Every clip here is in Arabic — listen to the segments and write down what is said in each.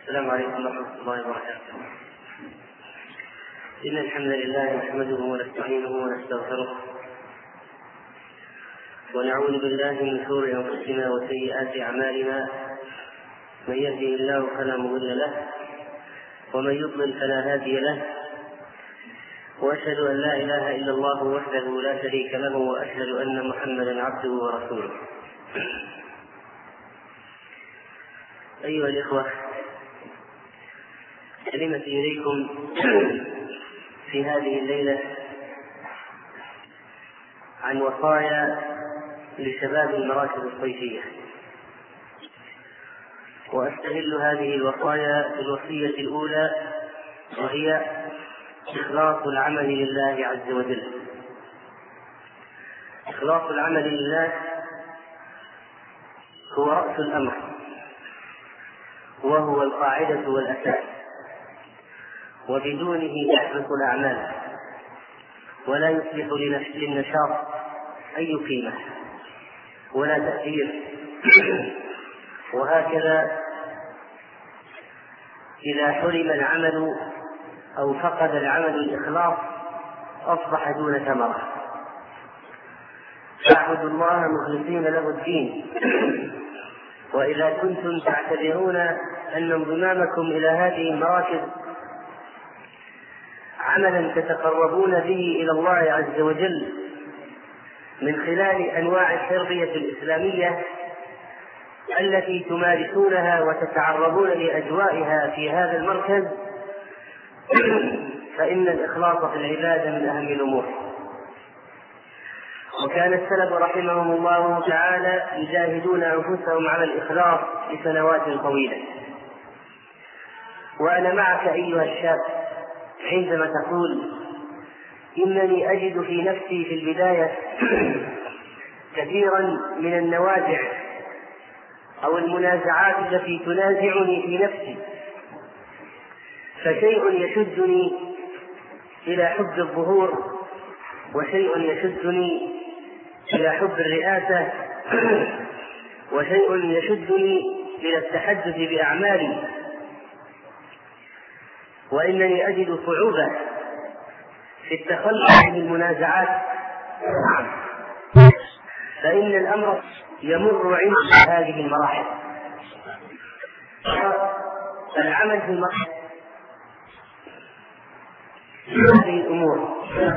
السلام عليكم ورحمة الله وبركاته. إن الحمد لله نحمده ونستعينه ونستغفره ونعوذ بالله من شرور أنفسنا وسيئات أعمالنا، من يهده الله فلا مضل له ومن يضلل فلا هادي له، وأشهد أن لا إله إلا الله وحده لا شريك له، وأشهد أن محمدا عبده ورسوله. أيها الإخوة، كلمتي إليكم في هذه الليلة عن وصايا لشباب المراكز الصيفية، وأستهل هذه الوصايا بالوصية الأولى، وهي إخلاص العمل لله عز وجل. إخلاص العمل لله هو رأس الأمر، وهو القاعدة والأساس، وبدونه تحبط الأعمال ولا يصبح للنشاط أي قيمة ولا تأثير. وهكذا إذا حرم العمل أو فقد العمل الإخلاص أصبح دون ثمرة. فاعبدوا الله مخلصين له الدين. وإذا كنتم تعتبرون أن انضمامكم إلى هذه المراكز عملا تتقربون به إلى الله عز وجل من خلال أنواع التربية الإسلامية التي تمارسونها وتتعرضون لأجوائها في هذا المركز، فإن الإخلاص في العبادة من أهم الأمور. وكان السلف رحمهم الله تعالى يجاهدون أنفسهم على الإخلاص لسنوات طويلة. وأنا معك أيها الشاب عندما تقول إنني أجد في نفسي في البداية كثيرا من النوازع أو المنازعات التي تنازعني في نفسي، فشيء يشدني إلى حب الظهور، وشيء يشدني إلى حب الرئاسة، وشيء يشدني إلى التحدث بأعمالي، وإنني أجد صعوبة في التخلص من المنازعات، فإن الأمر يمر عند هذه المراحل. العمل في المراحل هذه الأمور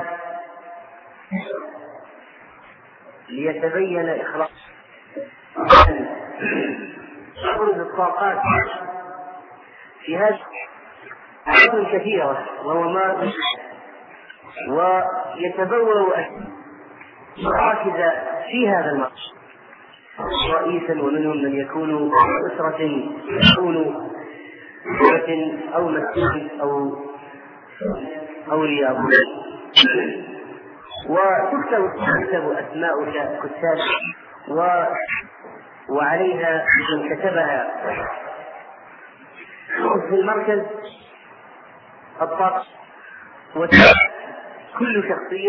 ليتبين إخلاص تخرج الطاقات في هذه أمور كثيرة، وهو ما ويتبوأ مراكز في هذا المقصد رئيسا، ومنهم من يكون أسرة، يكون أسرة أو مسجد أو رياض، وتكتب أسماء كتاب وعليها من كتبها في المركز الطاقة، كل شخصية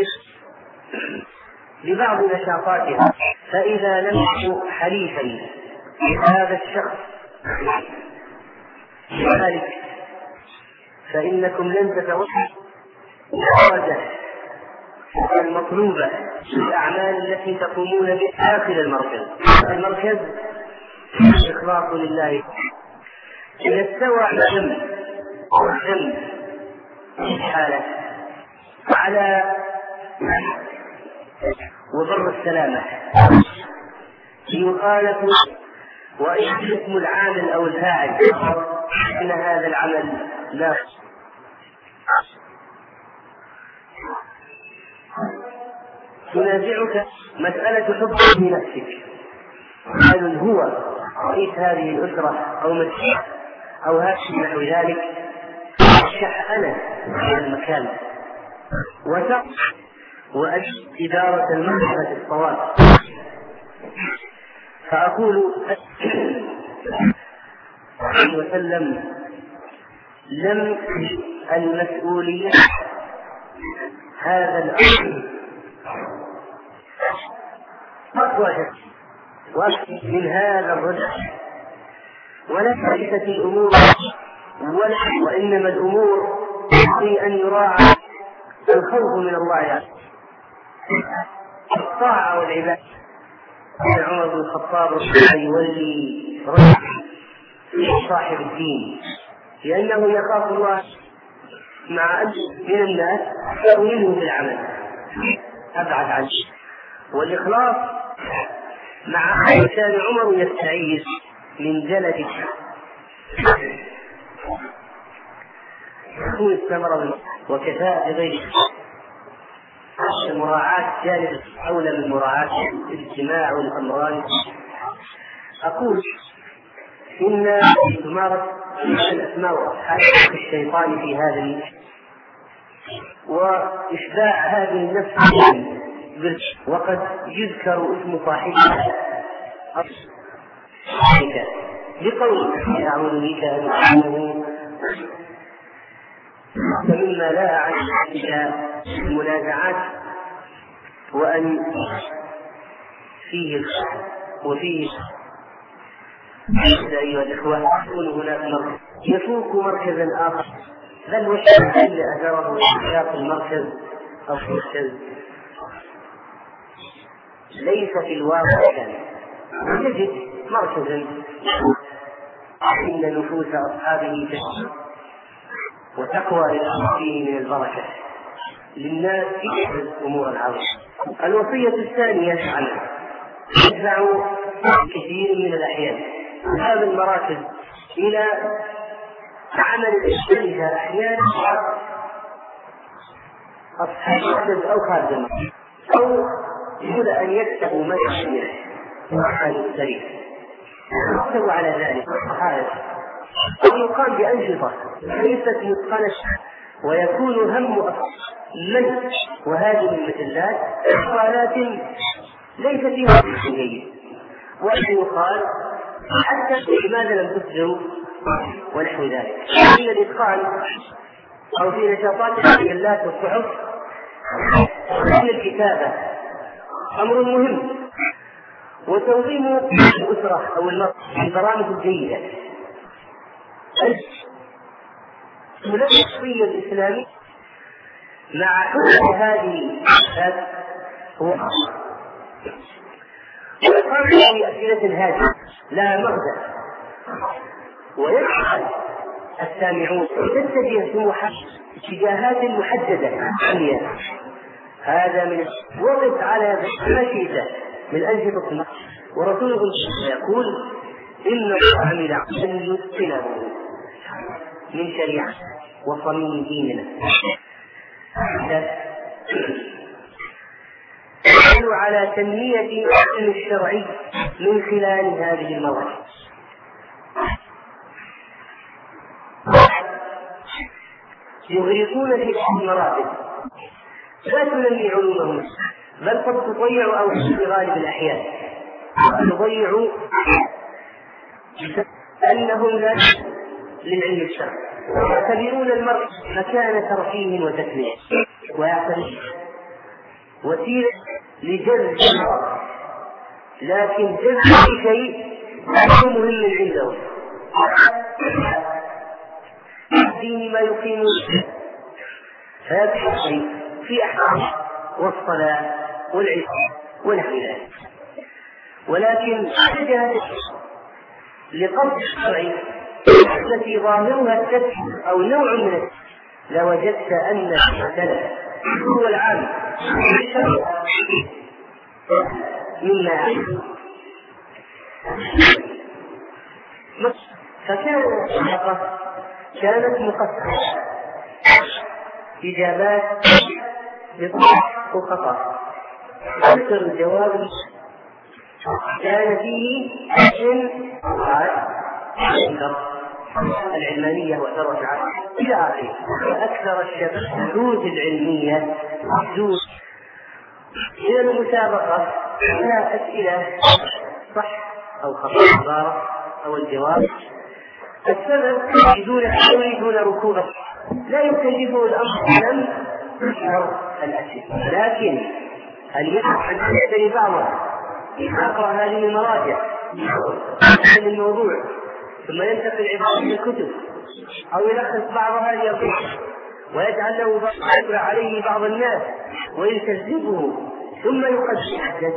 لبعض نشاطاتها. فإذا لم يكن حليفا لهذا الشخص ذلك فإنكم لن تتوصلوا الدرجة المطلوبة في الأعمال التي تقومون بها داخل المركز. المركز إخلاص لله. إذا استوى الذنب حالة على وبر السلامة يخالف ويحكم العامل أو الفاعل إن هذا العمل لا تنازعك مسألة حب في نفسك، هل هو رئيس هذه الأسرة أو مسجد أو هذا نحو ذلك، أرشح أنا إلى المكان وأجد إدارة المنهج الصواب. فأقول وسلم لم المسؤولية هذا الأمر وأكثر من هذا الرجل، وليست الأمور وإنما الأمور في أن يراعى الخوف من الله يعني الطاعة والعبادة. عمر بن الخطاب يولي رجل صاحب الدين لأنه يخاف الله، مع أن من الناس يؤمنه بالعمل أبعد عنه. والإخلاص مع كان عمر يستعيذ من جلد يكون الثمرة وكفاءة غيره. المراعاة جانب أولى من مراعاة الاجتماع والأمران. أقول إن تمارس الأسماء وأصحاب الشيطان في هذا وإشباع هذه النفس، وقد يذكر اسم صاحبها بقوله أعوذ بك أن أكون فمما لا أعلم إلى المنازعات وأن فيه وفيه أيها الإخوة يكون هناك مركز يفوق مركزا آخر، بل والشيء اللي أثره إنشاء المركز أو مركز ليس في الواقع كان تجد مركزا إن نفوس أصحابه تشكر وتقوى فيه من البركة للناس في الأمور العظيمة. الوصية الثانية عنها يدفع كثير من الأحيان هذه المراكز إلى عمل الإشتراك أحيانا أصحاب المركز أو خارج المركز، أو يقول أن يكتبوا مجلس وحال السريع يكتبوا على ذلك أو يقام بأنشطة ليست متقنة ويكون هم من وهذه المثلات إخوانات ليس فيها جيد، وأن يقال حتى لماذا لم تسجلوا ونحو ذلك. إن الإتقان أو في نشاطات المجلات والصحف من الكتابة أمر مهم، وتنظيم الأسرة أو المرأة البرامج الجيدة. الشخصية الإسلامية مع حب هذه هو ويقام في أسئلة هذه لا مغزى، ويجعل السامعون تتجه سموحا اتجاهات محددة عالية. هذا من وقف على ما شئت من أنشطة النص، ورسوله يقول إن الله عمل عملا يتقنه من شريعة وصميم ديننا. يدل على تنمية العلم الشرعي من خلال هذه المواقف. يغرقون في المراتب لا تنمي علومهم، بل قد تضيع أو في غالب الأحيان تضيع أنهم لا للعلم الشرعي، يعتبرون المرء مكان ترفيه وتسلية، ويعتبر وسيلة لجذب المرء، لكن جذب شيء مهم عنده الدين ما يقيم هذا الشيء في أحكام والصلاة والعلم ونحو ذلك. ولكن اتجهت لقصد الشرع التي ظاهرها التسليم أو نوع من التسليم، لوجدت أن السلف هو العام مما فكانت الحلقة كانت مقسمة إجابات بطرح وخطأ. أكثر الجواب كان فيه العلمانية وثروة العالم إلى آخره. فأكثر الشذوذ العلمية محدود إلى المسابقة إلى أسئلة صح أو خطأ عبارة أو الجواب. السبب يريدون ركوبه، لا يكلفه الأمر لم يشعر الأسئلة، لكن هل يحق أن يشتري بعضها يقرأ هذه المراجع من الموضوع ثم ينتقل عبارة الكتب أو يلخص بعض هذه القصة ويجعل له يقرأ عليه بعض الناس ويكذبه ثم يقدم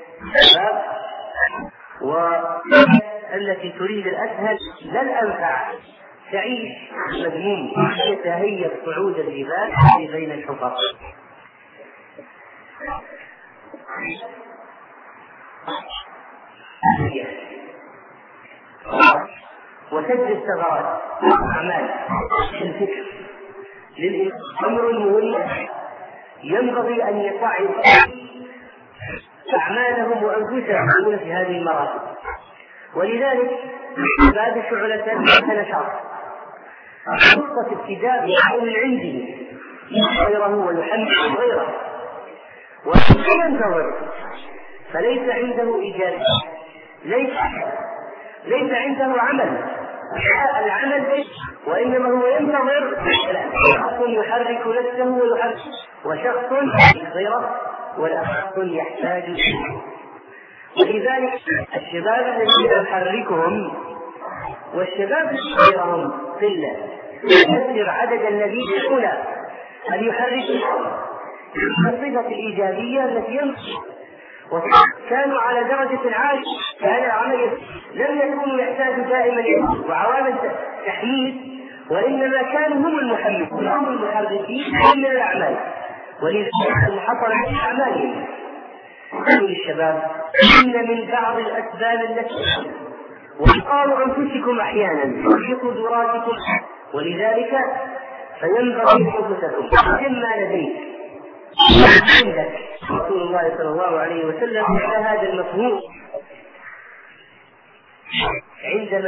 والتي تريد الأسهل لا الأنفع تعيش مذموم يتهيأ صعود الجبال بين الحفر. وسد الثغرات أعمال الفكر للأمر المهم ينبغي أن يصعد أعمالهم وأنفسهم في هذه المراتب. ولذلك بعد شعلة نشاط فرصة ابتداء من عنده غيره ويحمل غيره وينتظر فليس عنده إيجاد ليس عنده عمل العمل وإنما هو ينتظر شخص يحرك نفسه ويحرك وشخص غيره والآخر يحتاج إليه. ولذلك الشباب الذين يحركهم والشباب غيرهم قلة يكثر عدد الذين يكون أن يحركهم الصفة الإيجابية التي ينقص وكانوا على درجة عالية كان العمل لم يكونوا يحتاجوا دائما وعوامل تحميل وإنما كانوا هم المحركين هم المحركين من الأعمال ولذلك حصل من أعمالهم. قالوا للشباب إن من بعض الأسباب التي وقالوا أنفسكم أحيانا في قدراتكم ولذلك فينبغي أنفسكم مما لديك عندك. رسول الله صلى الله عليه وسلم على هذا المفهوم عندما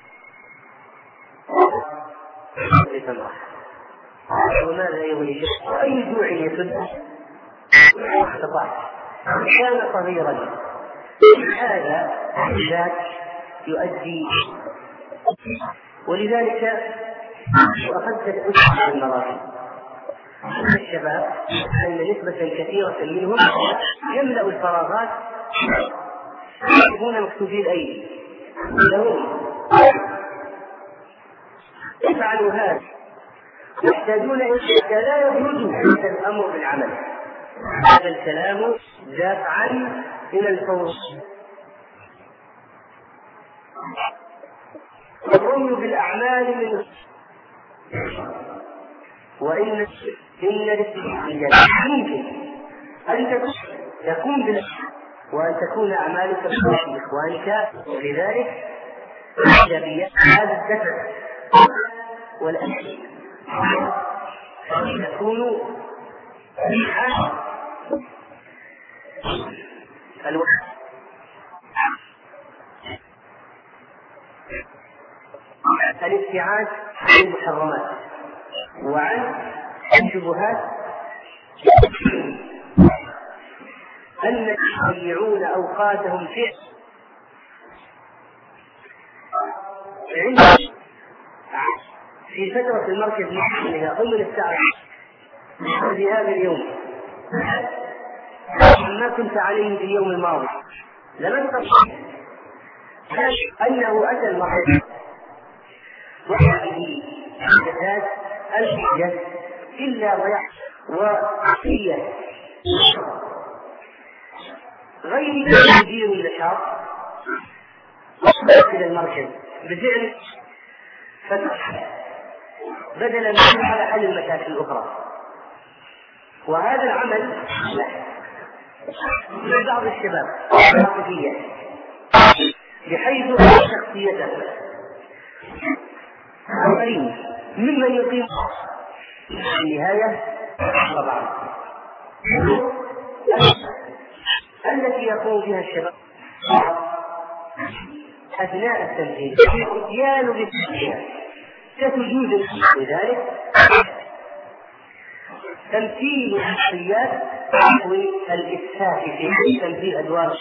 وماذا يغني وأي جوع يسد واستطاع كان صغيرا هذا ذاك يؤدي ولذلك أخذت الأسرة المراحل الشباب أن نسبة كثيرة منهم يملأ الفراغات يكون مكتوبي الأيدي لهم يفعلوا هذا يحتاجون إلى لا يجوز الأمر بالعمل. هذا الكلام دافعا إلى الفور الرمي بالأعمال من وإن للرجال ممكن أن تكون وأن تكون أعمالك بإخوان إخوانك لذلك هذا الدفع والأمل يكون الابتعاد عن المحرمات وعن الشبهات أن يضيعون أوقاتهم في فترة المركز نحن ضمن الساعة في هذا اليوم ما كنت عليه في اليوم الماضي لم تستطيع أنه أتى المركز وحده ذات الحجة إلا ضياع وعقية غير تدير النشاط إلى المركز بفعل فتح بدلا من على حل المشاكل الأخرى. وهذا العمل من بعض الشباب العاطفية بحيث شخصيته آخرين ممن يقيم النهاية طبعا التي يقوم بها الشباب أثناء التمثيل الاتيان بالتمثيل كسجود لذلك تمثيل الشخصيات والإسفاف في تمثيل أدوار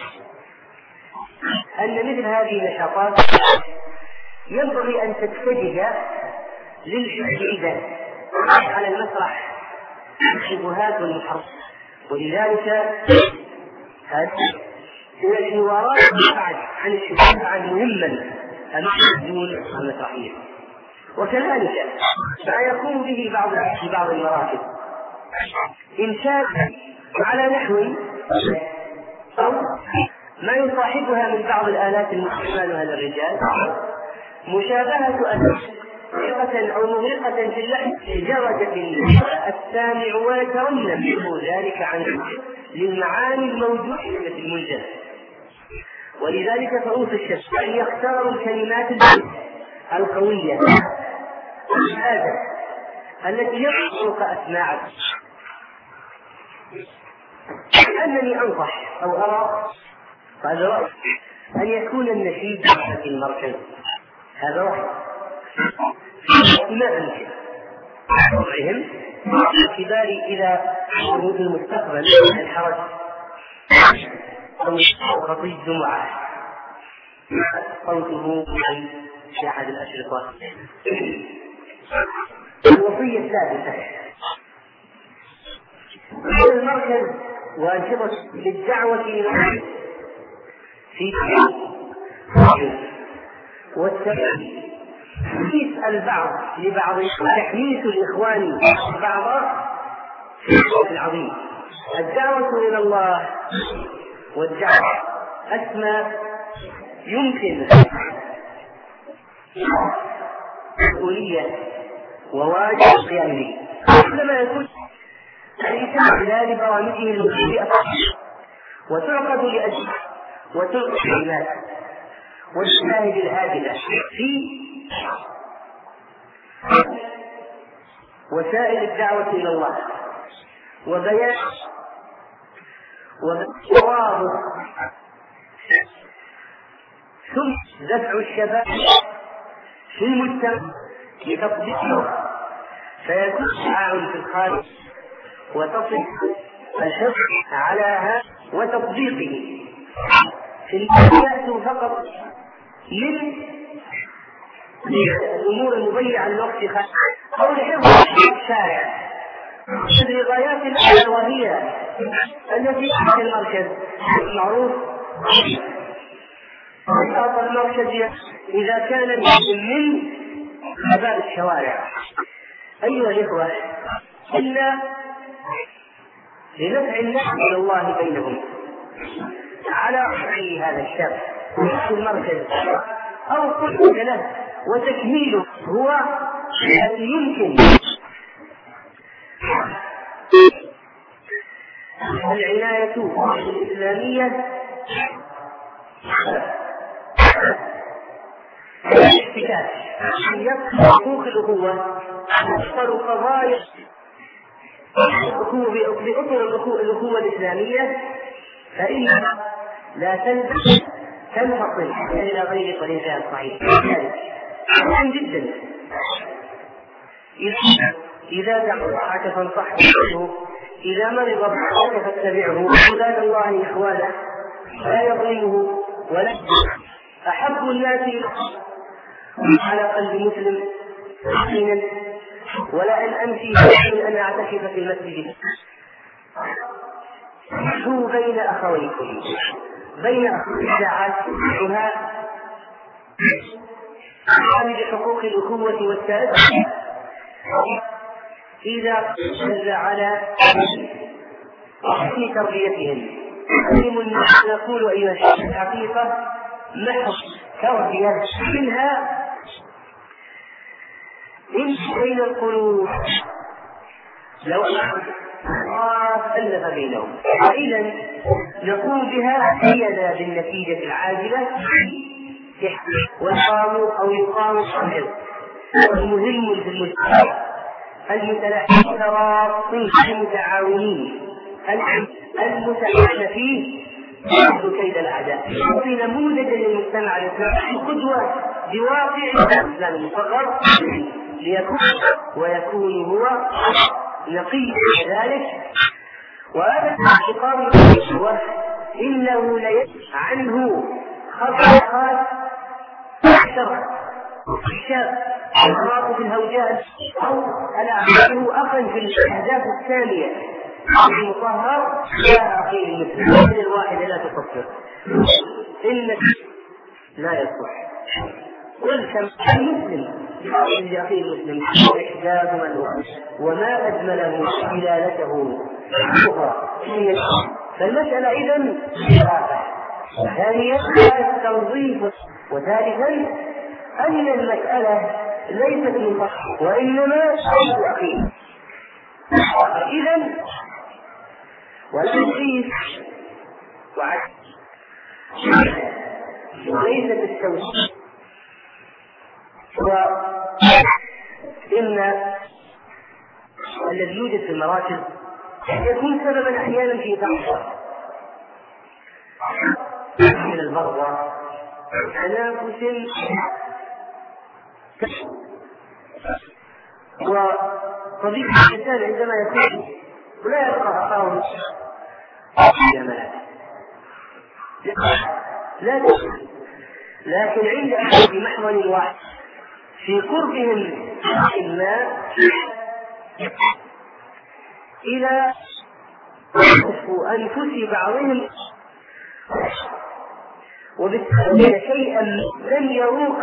أن مثل هذه النشاطات ينبغي أن تتجه للحديدة على المسرح الشبهات والمحرمات ولذلك هذه هي الحوارات بعد عن الشبهات عن مهما أمام المسرحية وكذلك ما يقوم به بعض المراكز إنشاء على نحو أو ما يصاحبها من بعض الآلات المستعملة للرجال مشابهة أداة أو مغرقة في اللحن لدرجة السامع ويترنم ذلك عنه للمعاني الموجودة في المنجز. ولذلك فأوصي الشيخ أن يختاروا الكلمات القوية هذا التي يطلق أسماعها. أنني أنصح أو أرى هذا رأي أن يكون النشيد في المركز، هذا رأي ما أمكن وضعهم باعتبار إذا في المستقبل الحرج أو خطيب جمعة صوته في أحد الأشرطة. الوصية الثالثة المركز وأنشطة للدعوة في والتأكيد البعض لبعض تحميس الإخوان بعضا العظيم. الدعوة إلى الله والدعوة أسمى يمكن مسؤولية وواجب القيام به لما يكون الإنسان خلال برامجه المختلفة وتعقد لأجل وتلقى الكلمات والشاهد الهادئة في وسائل الدعوة إلى الله وبيان وواضح ثم دفع الشباب في المجتمع لتطبيقه فيكون تعاون في الخارج وتصل الحفظ على هذا وتطبيقه في البداية فقط من الأمور المضيعة للوقت أو لحفظ الشارع لغايات الأعلى وهي التي في المركز المعروف المركز إذا كان من شباب الشوارع. أيها الإخوة إلا لنفع الناس إلى الله بينهم على رأي هذا الشاب في المركز أو قلت له وتكميله هو الذي يمكن العناية الإسلامية الاحتكاك حقوق الأخوة أكثر قضايا بأطر الأخوة الإسلامية فإنها لا تنفصل إلى غير طريقها الصحيح. مهم جدا إذا دعاك فانصحه، إذا مرض فاتبعك فاتبعه، عباد الله إخوانا لا يظلمه ولا أحب الناس على قلب مسلم حينا ولا أن أمشي أن أعتكف في المسجد. شو بين أخويكم بين ساعات عامل حقوق الأخوة والسادة إذا دل على حسن تربيتهم. نقول أيها الحقيقة محض تربية منها إن بين القلوب لو ألف بينهم، فإذا نقوم بها سيدا بالنتيجة العاجلة يقام الحمل المهم في المجتمع المتلاحقين المتعاونين المتحالفين فيه كيد الأعداء في نموذج للمجتمع الإسلامي قدوة بواقع الإسلام المصغر ويكون هو نقي ذلك. وهذا الاعتقاد إنه ليس عنه خطأ الشرع الشاب الراق في الهوجات أو ألاعمله أقل في الأحداث الثانية المطهر لا أخي المسلم الواحد لا تكفر إن لا يصح المسلم لأخيه المسلم إحداث من وما أجمله خلالته فالمسألة إذن ثانيا التوظيف، وثالثا أن المسألة ليست من فقه وإنما أخيه. إذن والتوظيف وليست التوظيف وإن الذي يوجد في المراكز يكون سببا أحيانا في ضعف من المرضى تنافس وطبيعة الإنسان عندما يكون ولا يبقى أخاه لكن عند أحد في محور واحد في قربهم ما إلى أنفس بعضهم وبالتالي شيئا لم يروق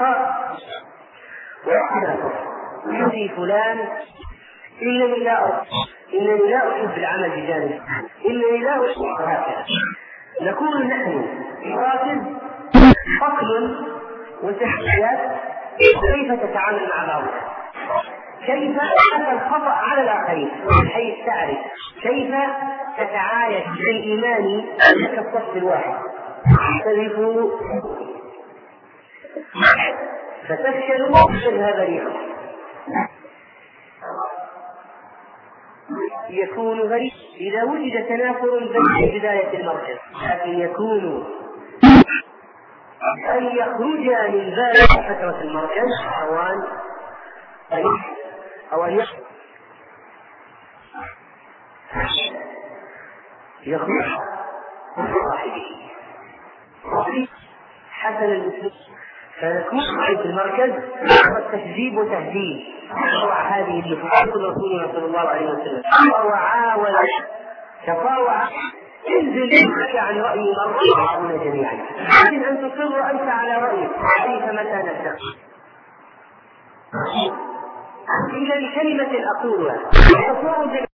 يؤذي فلان إنني لا أحب العمل بجانب إنني لا أحب هكذا. نكون نحن مراتب فصل وتحديات كيف تتعامل مع بعضها، كيف أن الخطأ على الآخرين بحيث تعرف كيف تتعايش بالإيمان كالصف الواحد تختلفوا فتفشل هذا اليوم يكون غريب إذا وجد تنافر بين بداية المركز، لكن يكون أن يخرج من ذلك فترة المركز أو أن يخرج صاحبه حسن المسلم فنكون في المركز التكذيب وتهديد هذه اللي فقط رسولنا صلى الله عليه وسلم وعاول تطاوع انزل عن رأي مرة جميعا يمكن أن تصر أنت على رأيك كيف متى نفسك إذا كلمة أقولها